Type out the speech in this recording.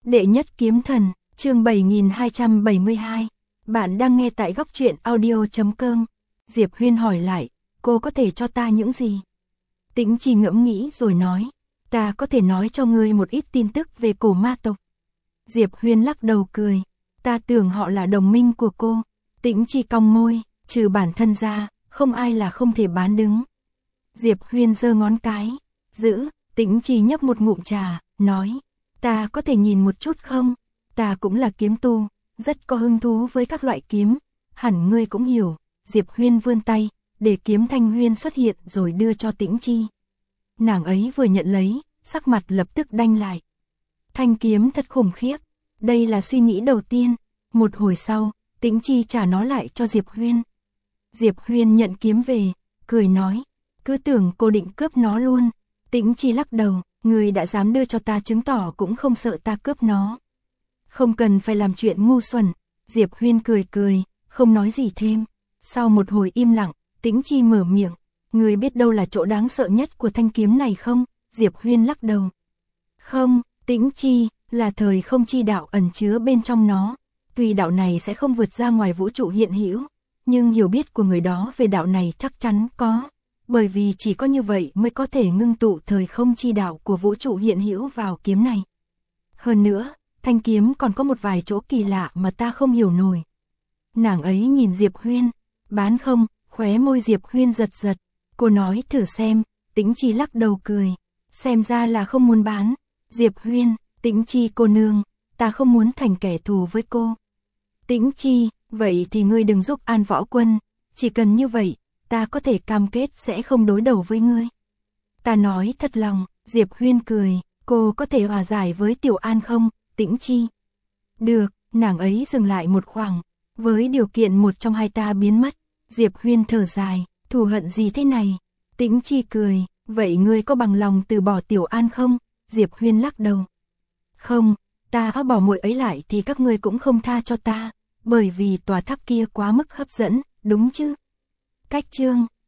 Đệ nhất kiếm thần, chương 7272. Bạn đang nghe tại góc truyện audio.com. Diệp Huyên hỏi lại, cô có thể cho ta những gì? Tĩnh Chi ngẫm nghĩ rồi nói, ta có thể nói cho ngươi một ít tin tức về cổ ma tộc. Diệp Huyên lắc đầu cười, ta tưởng họ là đồng minh của cô. Tĩnh Chi cong môi, trừ bản thân ra, không ai là không thể bán đứng. Diệp Huyên giơ ngón cái, giữ. Tĩnh Chi nhấp một ngụm trà, nói, ta có thể nhìn một chút không? Ta cũng là kiếm tu, rất có hứng thú với các loại kiếm, hẳn ngươi cũng hiểu. Diệp Huyên vươn tay, để kiếm Thanh Huyên xuất hiện rồi đưa cho Tĩnh Chi. Nàng ấy vừa nhận lấy, sắc mặt lập tức đanh lại. Thanh kiếm thật khủng khiếp, đây là suy nghĩ đầu tiên. Một hồi sau, Tĩnh Chi trả nó lại cho Diệp Huyên. Diệp Huyên nhận kiếm về, cười nói, cứ tưởng cô định cướp nó luôn. Tĩnh Chi lắc đầu, người đã dám đưa cho ta chứng tỏ cũng không sợ ta cướp nó. Không cần phải làm chuyện ngu xuẩn. Diệp Huyên cười cười, không nói gì thêm. Sau một hồi im lặng, Tĩnh Chi mở miệng, người biết đâu là chỗ đáng sợ nhất của thanh kiếm này không? Diệp Huyên lắc đầu. Không, Tĩnh Chi, là thời không chi đạo ẩn chứa bên trong nó. Tuy đạo này sẽ không vượt ra ngoài vũ trụ hiện hữu, nhưng hiểu biết của người đó về đạo này chắc chắn có. Bởi vì chỉ có như vậy mới có thể ngưng tụ thời không chi đạo của vũ trụ hiện hữu vào kiếm này. Hơn nữa, thanh kiếm còn có một vài chỗ kỳ lạ mà ta không hiểu nổi. Nàng ấy nhìn Diệp Huyên, bán không? Khóe môi Diệp Huyên giật giật. Cô nói thử xem. Tĩnh Chi lắc đầu cười, xem ra là không muốn bán. Diệp Huyên, Tĩnh Chi cô nương, ta không muốn thành kẻ thù với cô. Tĩnh Chi, vậy thì ngươi đừng giúp An Võ Quân, chỉ cần như vậy, ta có thể cam kết sẽ không đối đầu với ngươi. Ta nói thật lòng. Diệp Huyên cười, cô có thể hòa giải với Tiểu An không? Tĩnh Chi. Được, nàng ấy dừng lại một khoảng, với điều kiện một trong hai ta biến mất. Diệp Huyên thở dài, thù hận gì thế này? Tĩnh Chi cười, vậy ngươi có bằng lòng từ bỏ Tiểu An không? Diệp Huyên lắc đầu. Không, ta bỏ muội ấy lại thì các ngươi cũng không tha cho ta, bởi vì tòa tháp kia quá mức hấp dẫn, đúng chứ? Cách chương